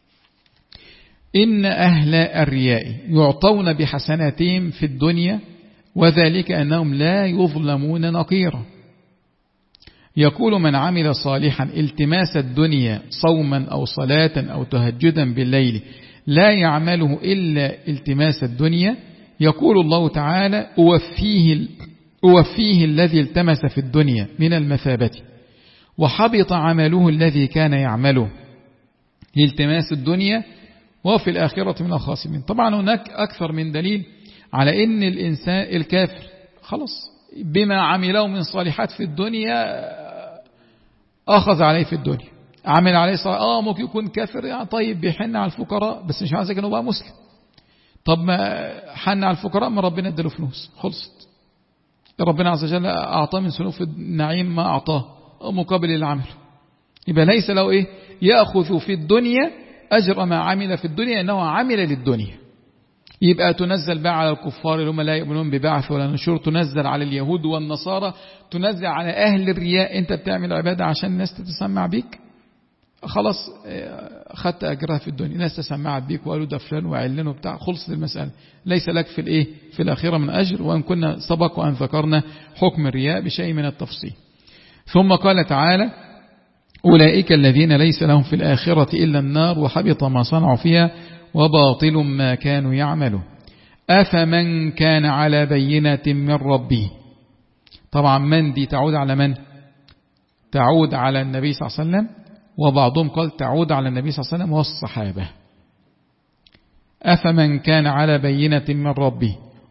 إن أهل الرياء يعطون بحسناتهم في الدنيا وذلك أنهم لا يظلمون نقيرا. يقول من عمل صالحا التماس الدنيا صوما أو صلاة أو تهجدا بالليل لا يعمله إلا التماس الدنيا يقول الله تعالى أوفيه, أوفيه الذي التمس في الدنيا من المثابة وحبط عمله الذي كان يعمله لالتماس الدنيا وفي الآخرة من الخاسرين. طبعا هناك أكثر من دليل على أن الإنسان الكافر خلاص بما عمله من صالحات في الدنيا أخذ عليه في الدنيا عمل عليه صالح. آه ممكن يكون كافر يعني طيب بيحن على الفقراء بس مش عايز أنه بقى مسلم. طب ما حن على الفقراء ما ربنا اداله فلوس خلصت. ربنا عز وجل أعطاه من سلوف النعيم ما أعطاه مقابل العمل. يبقى ليس له إيه يأخذ في الدنيا أجر ما عمل في الدنيا إنه عمل للدنيا. يبقى تنزل بقى على الكفار اللي هم لا يؤمنون ببعث ولا نشور، تنزل على اليهود والنصارى، تنزل على أهل الرياء. أنت بتعمل عبادة عشان الناس تتسمع بيك خلاص خدت أجرها في الدنيا. ناس تسمعت بيك وقالوا ده فلان وعلان وبتاع خلصت المسألة. ليس لك في الإيه في الآخرة من أجر. وأن كنا سبق وأن ذكرنا حكم الرياء بشيء من التفصيل. ثم قال تعالى أولئك الذين ليس لهم في الآخرة إلا النار وحبط ما صنعوا فيها وباطل ما كانوا يعملون. أفمن كان على بينة من ربه. طبعا من دي تعود على من؟ تعود على النبي صلى الله عليه وسلم وبعضهم قال تعود على النبي صلى الله عليه وسلم والصحابة. أفمن كان على بينة من ربه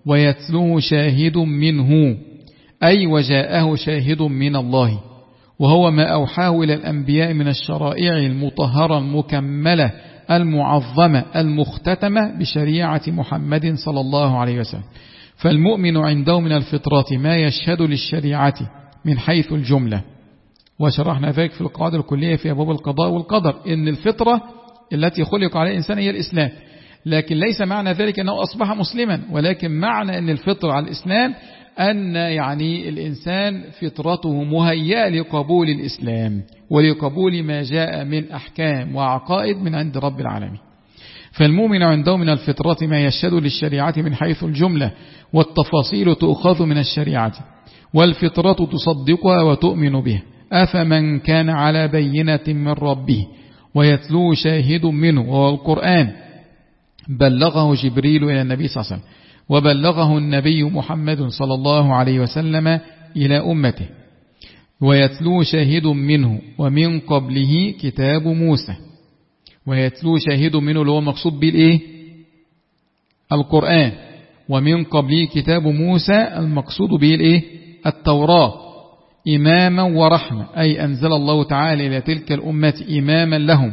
ويتلوه شاهد منه، أي وجاءه شاهد من الله، وهو ما أوحاه إلى الأنبياء من الشرائع المطهرة المكملة المعظمة المختتمة بشريعة محمد صلى الله عليه وسلم. فالمؤمن عنده من الفطرة ما يشهد للشريعة من حيث الجملة، وشرحنا ذلك في القواعد الكلية في أبواب القضاء والقدر، إن الفطرة التي خلق عليها الإنسان هي الإسلام، لكن ليس معنى ذلك أنه أصبح مسلما، ولكن معنى أن الفطرة على الإسلام أن يعني الإنسان فطرته مهيئة لقبول الإسلام ولقبول ما جاء من أحكام وعقائد من عند رب العالمين. فالمؤمن عنده من الفطرة ما يشهد للشريعة من حيث الجملة، والتفاصيل تؤخذ من الشريعة، والفطرة تصدقها وتؤمن بها. أفمن كان على بينة من ربه ويتلو شاهد منه وهو القرآن بلغه جبريل إلى النبي صلى الله عليه وسلم، وبلغه النبي محمد صلى الله عليه وسلم إلى أمته، ويتلو شاهد منه ومن قبله كتاب موسى. ويتلو شاهد منه اللي هو مقصود به الإيه؟ القرآن، ومن قبله كتاب موسى المقصود به الإيه؟ التوراة، إماما ورحمة، أي أنزل الله تعالى إلى تلك الأمة إماما لهم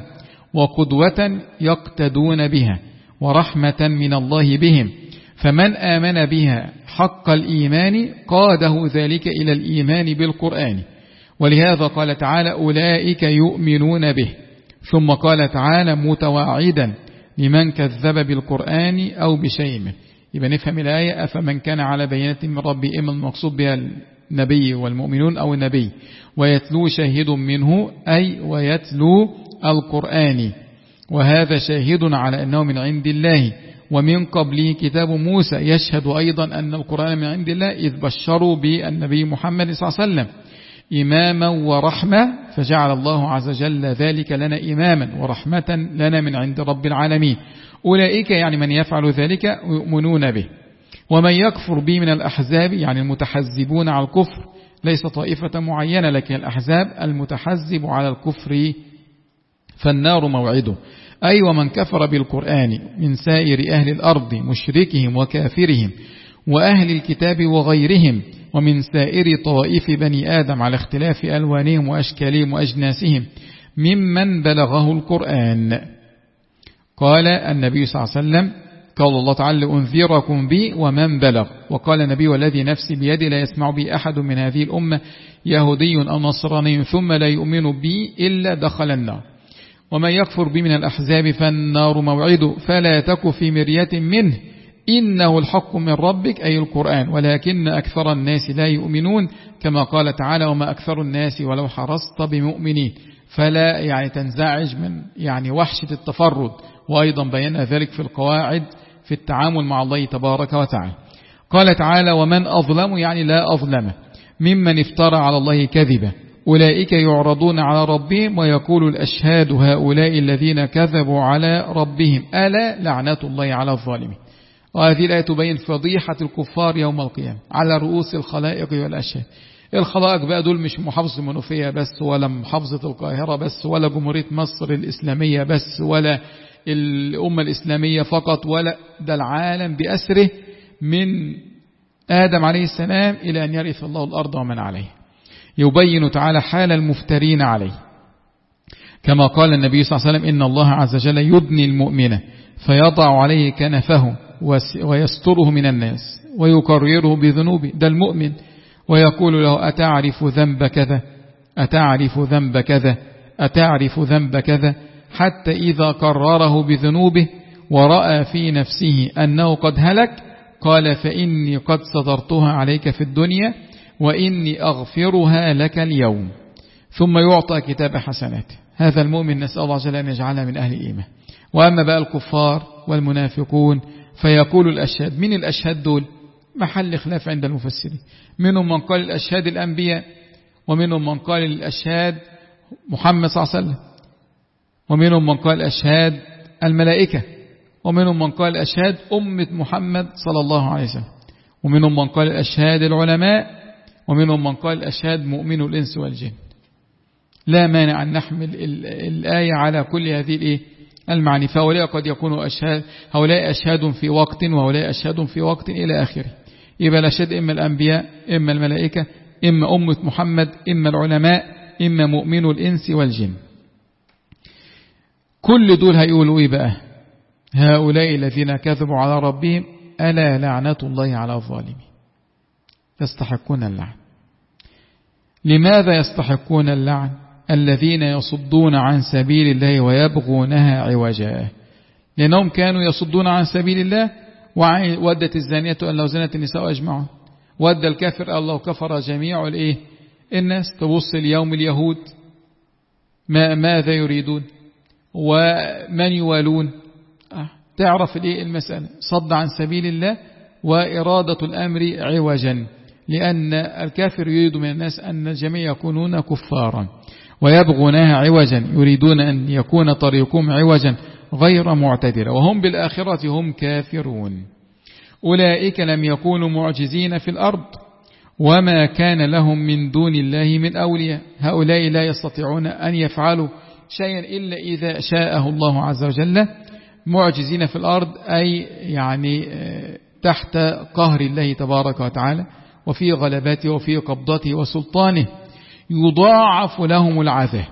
وقدوة يقتدون بها ورحمة من الله بهم، فمن آمن بها حق الإيمان قاده ذلك إلى الإيمان بالقرآن. ولهذا قال تعالى أولئك يؤمنون به، ثم قال تعالى متواعدا لمن كذب بالقرآن أو بشيء منه. يبقى نفهم الآية أفمن كان على بينة من ربه، إما المقصود بها النبي والمؤمنون أو النبي، ويتلو شاهد منه أي ويتلو القرآن، وهذا شاهد على أنه من عند الله. ومن قبله كتاب موسى يشهد أيضا أن القرآن من عند الله، إذ بشروا بالنبي محمد صلى الله عليه وسلم إماما ورحمة، فجعل الله عز وجل ذلك لنا إماما ورحمة لنا من عند رب العالمين. أولئك يعني من يفعل ذلك يؤمنون به. ومن يكفر به من الأحزاب يعني المتحزبون على الكفر، ليس طائفة معينة لكن الأحزاب المتحزب على الكفر فالنار موعده، أي ومن كفر بالقرآن من سائر أهل الأرض مشركهم وكافرهم وأهل الكتاب وغيرهم، ومن سائر طوائف بني آدم على اختلاف ألوانهم وأشكالهم وأجناسهم ممن بلغه القرآن. قال النبي صلى الله عليه وسلم قال الله تعالى أنذركم بي ومن بلغ، وقال النبي والذي نفسي بيدي لا يسمع بي أحد من هذه الأمة يهودي أو نصراني ثم لا يؤمن بي إلا دخل النار. ومن يكفر بي من الأحزاب فالنار موعده، فلا تك في مرية منه إنه الحق من ربك أي القرآن، ولكن أكثر الناس لا يؤمنون، كما قال تعالى وما أكثر الناس ولو حرصت بمؤمنين. فلا يعني تنزعج من يعني وحشة التفرد، وأيضا بينا ذلك في القواعد في التعامل مع الله تبارك وتعالى. قال تعالى ومن أظلم يعني لا أظلم ممن افترى على الله كذبا، أولئك يعرضون على ربهم ويقول الأشهاد هؤلاء الذين كذبوا على ربهم ألا لعنة الله على الظالمين. وهذه الآية تبين فضيحة الكفار يوم القيامة على رؤوس الخلائق والأشهاد. الخلائق بقى دول مش محافظة المنوفية بس، ولا محافظة القاهرة بس، ولا جمهورية مصر الإسلامية بس، ولا الأمة الإسلامية فقط، ولا ده العالم بأسره من آدم عليه السلام إلى أن يرث الله الأرض ومن عليه. يبين تعالى حال المفترين عليه، كما قال النبي صلى الله عليه وسلم إن الله عز وجل يدني المؤمن فيضع عليه كنفه ويستره من الناس ويكرره بذنوبه، ده المؤمن، ويقول له أتعرف ذنب كذا أتعرف ذنب كذا أتعرف ذنب كذا، حتى إذا كرره بذنوبه ورأى في نفسه أنه قد هلك قال فإني قد سترتها عليك في الدنيا وإني أغفرها لك اليوم، ثم يعطى كتاب حسنات. هذا المؤمن نسأل الله جل أن يجعلها من أهل الإيمان. وأما بقى الكفار والمنافقون فيقول الأشهاد، من الأشهاد دول محل خلاف عند المفسرين، منهم من قال الأشهاد الأنبياء، ومنهم من قال الأشهاد محمد صلى الله عليه وسلم، ومنهم من قال الأشهاد الملائكة، ومنهم من قال الأشهاد أمة محمد صلى الله عليه وسلم، ومنهم من قال الأشهاد العلماء، ومنهم من قال الأشهاد مؤمن الإنس والجن. لا مانع أن نحمل الآية على كل هذه المعني. فهؤلاء قد يكونوا أشهاد، هؤلاء أشهاد في وقت وهؤلاء أشهاد في وقت إلى آخره. يبقى الأشهاد إما الأنبياء إما الملائكة إما أمة محمد إما العلماء إما مؤمنو الإنس والجن. كل دول هيقولوا إيه بقى؟ هؤلاء الذين كذبوا على ربهم ألا لعنة الله على الظالمين، يستحقون اللعن. لماذا يستحقون اللعن؟ الذين يصدون عن سبيل الله ويبغونها عوجا، لأنهم كانوا يصدون عن سبيل الله. ودت الزانية أن لو زنت النساء أجمعون، ود الكافر أن لو كفر جميع الإيه؟ الناس. تبص اليوم اليهود ما ماذا يريدون ومن يوالون؟ تعرف الإيه المسألة؟ صد عن سبيل الله وإرادة الأمر عوجا، لأن الكافر يريد من الناس أن الجميع يكونون كفارا، ويبغونها عوجا، يريدون أن يكون طريقهم عوجا غير معتدل، وهم بالآخرة هم كافرون. أولئك لم يكونوا معجزين في الأرض وما كان لهم من دون الله من أولياء. هؤلاء لا يستطيعون أن يفعلوا شيئا إلا إذا شاءه الله عز وجل. معجزين في الأرض أي يعني تحت قهر الله تبارك وتعالى وفي غلباته وفي قبضته وسلطانه. يضاعف لهم العذاب،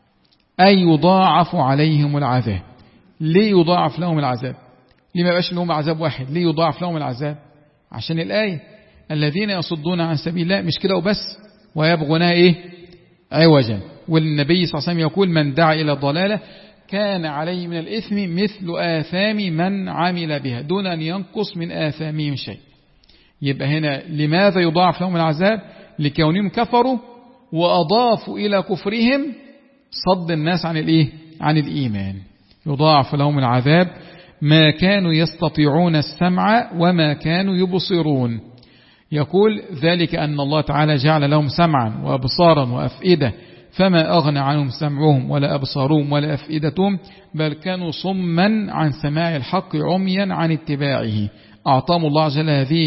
أي يضاعف عليهم العذاب. ليه يضاعف لهم العذاب؟ ليه ما يبقاش لهم عذاب واحد؟ ليه يضاعف لهم العذاب؟ عشان الآية الذين يصدون عن سبيل الله، مش كده وبس، ويبغونها إيه؟ عوجا. والنبي صلى الله عليه وسلم يقول من دعا إلى الضلالة كان عليه من الإثم مثل آثام من عمل بها دون أن ينقص من آثامهم شيء. يبقى هنا لماذا يضاعف لهم العذاب؟ لكونهم كفروا وأضافوا إلى كفرهم صد الناس عن الإيه؟ عن الإيمان. يضاعف لهم العذاب ما كانوا يستطيعون السمع وما كانوا يبصرون. يقول ذلك أن الله تعالى جعل لهم سمعا وأبصارا وأفئدة فما أغنى عنهم سمعهم ولا أبصارهم ولا أفئدتهم بل كانوا صما عن سماع الحق عميا عن اتباعه. أعطاهم الله جل هذه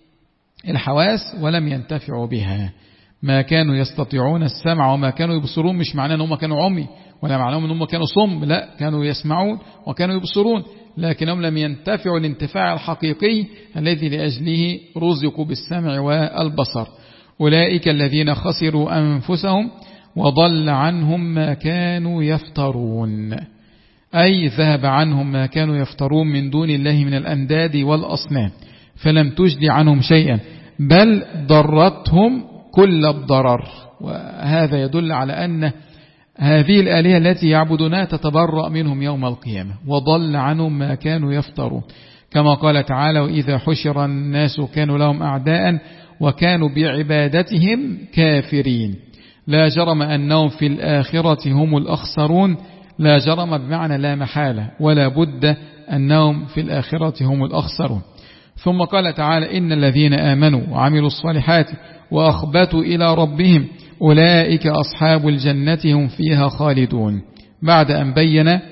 الحواس ولم ينتفعوا بها. ما كانوا يستطيعون السمع وما كانوا يبصرون مش معناه أنهم كانوا عمي ولا معناه أنهم كانوا صم، لا، كانوا يسمعون وكانوا يبصرون لكنهم لم ينتفعوا الانتفاع الحقيقي الذي لأجله رزقوا بالسمع والبصر. أولئك الذين خسروا أنفسهم وضل عنهم ما كانوا يفترون، أي ذهب عنهم ما كانوا يفترون من دون الله من الأنداد والأصنام، فلم تجدي عنهم شيئا بل ضرتهم كل الضرر. وهذا يدل على أن هذه الآلهة التي يعبدونها تتبرأ منهم يوم القيامة. وضل عنهم ما كانوا يفترون، كما قال تعالى وإذا حشر الناس كانوا لهم أعداء وكانوا بعبادتهم كافرين. لا جرم أنهم في الآخرة هم الأخسرون، لا جرم بمعنى لا محالة ولا بد أنهم في الآخرة هم الأخسرون. ثم قال تعالى إن الذين آمنوا وعملوا الصالحات وأخبتوا إلى ربهم أولئك أصحاب الجنة هم فيها خالدون. بعد أن بين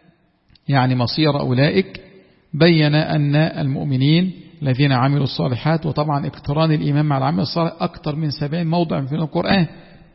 يعني مصير أولئك بين أن المؤمنين الذين عملوا الصالحات، وطبعا اقتران الإيمان مع العمل الصالح أكثر من سبعين موضع في القرآن.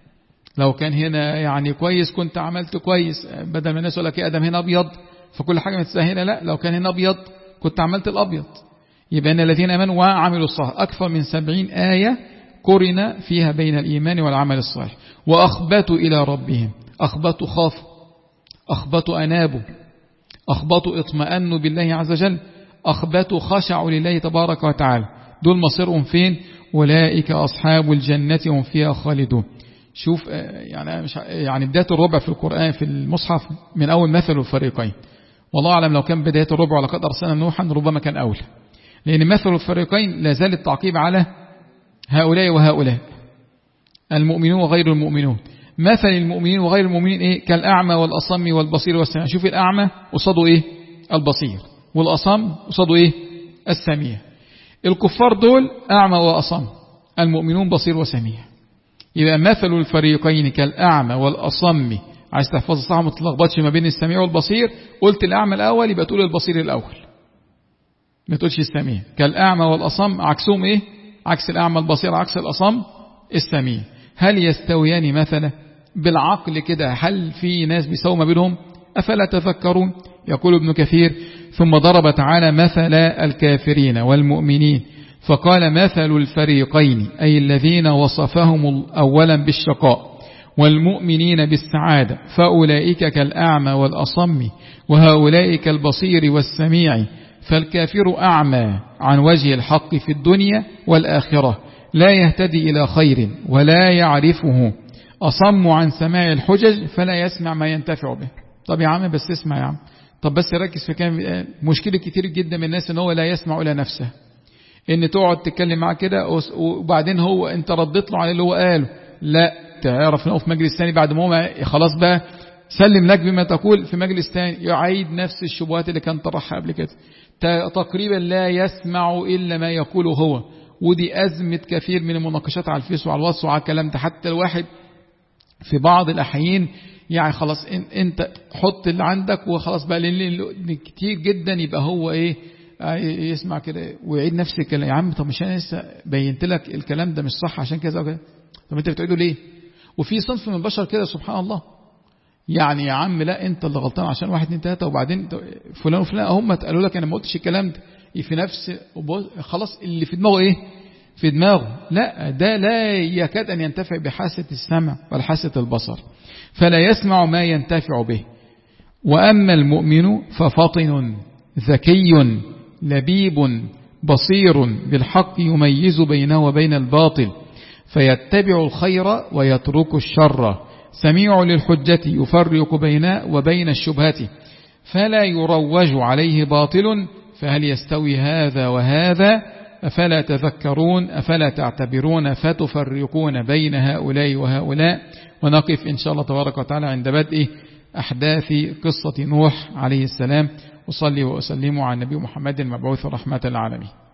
لو كان هنا يعني كويس كنت عملت كويس، بدل ما الناس يقول لك يا أدم هنا أبيض فكل حاجة متسهلة، لا، لو كان هنا أبيض كنت عملت الأبيض. يبقى أن الذين آمنوا وعملوا الصالح أكثر من سبعين آية قرن فيها بين الإيمان والعمل الصالح. وأخبتوا إلى ربهم، أخبتوا خافوا، أخبتوا أنابوا، أخبتوا اطمأنوا بالله عز وجل، أخبتوا خشعوا لله تبارك وتعالى. دول مصيرهم فين؟ أولئك أصحاب الجنة هم فيها خالدون. شوف يعني مش يعني بداية الربع في القرآن في المصحف من أول مثل الفريقين. والله أعلم لو كان بداية الربع ولقد أرسلنا نوحا ربما كان أولى، لأن مثل الفريقين لا زال التعقيب على هؤلاء وهؤلاء، المؤمنون وغير المؤمنون. مثل المؤمنين وغير المؤمنين إيه؟ كالأعمى والأصم والبصير والسميع. شوف الأعمى قصاده إيه؟ البصير، والأصم قصاده إيه؟ السميع. الكفار دول أعمى وأصم، المؤمنون بصير وسميع. يبقى مثل الفريقين كالأعمى والأصم. عايز تحفظ صح ما تلخبطش ما بين السميع والبصير، قلت الأعمى الأول يبقى تقول البصير الأول، ما تقولش السميع. كالأعمى والأصم عكسهم إيه؟ عكس الأعمى البصير عكس الأصم السميع. هل يستويان مثلا؟ بالعقل كده هل في ناس بيساووا ما بينهم؟ أفلا تذكرون؟ يقول ابن كثير: ثم ضرب تعالى مثل الكافرين والمؤمنين فقال: مثل الفريقين، أي الذين وصفهم أولا بالشقاء والمؤمنين بالسعادة، فأولئك كالأعمى والأصم وهؤلاء كالبصير والسميع. فالكافر أعمى عن وجه الحق في الدنيا والآخرة، لا يهتدي إلى خير ولا يعرفه، أصم عن سماع الحجج فلا يسمع ما ينتفع به. طب يا عم بس اسمع يا عم، طب بس ركز في كلام. مشكلة كتير جدا من الناس ان هو لا يسمع إلى نفسه، ان تقعد تتكلم معاه كده وبعدين هو انت رديت له على اللي هو قاله، لا تعرف انه في مجلس ثاني بعد ما هو خلاص بقى سلم لك بما تقول، في مجلس ثاني يعيد نفس الشبهات اللي كان طرحها قبل كده، تقريبا لا يسمع إلا ما يقوله هو. ودي أزمة كثير من المناقشات على الفيس وعلى الواتس وعلى الكلام ده. حتى الواحد في بعض الأحيان يعني خلاص انت حط اللي عندك وخلاص بقى، لأن كتير جدا يبقى هو ايه يسمع كده ويعيد نفس الكلام. يا عم طب مش انا لسه بينت لك الكلام ده مش صح عشان كذا وكذا، طب انت بتعيده ليه؟ وفي صنف من البشر كده سبحان الله، يعني يا عم لا انت اللي غلطان عشان واحد اتنين تلاته، وبعدين فلان وفلان هم قالوا لك انا ما قلتش الكلام ده، في نفس خلاص اللي في دماغه ايه في دماغه. لا ده لا يكاد ان ينتفع بحاسة السمع ولا حاسة البصر، فلا يسمع ما ينتفع به. واما المؤمن ففطن ذكي لبيب بصير بالحق يميز بينه وبين الباطل، فيتبع الخير ويترك الشر، سميع للحجة يفرق بين وبين الشبهات، فلا يروج عليه باطل، فهل يستوي هذا وهذا؟ أفلا تذكرون أفلا تعتبرون فتفرقون بين هؤلاء وهؤلاء. ونقف إن شاء الله تبارك وتعالى عند بدء أحداث قصة نوح عليه السلام. وصلي وأسلم على النبي محمد المبعوث رحمة العالمين.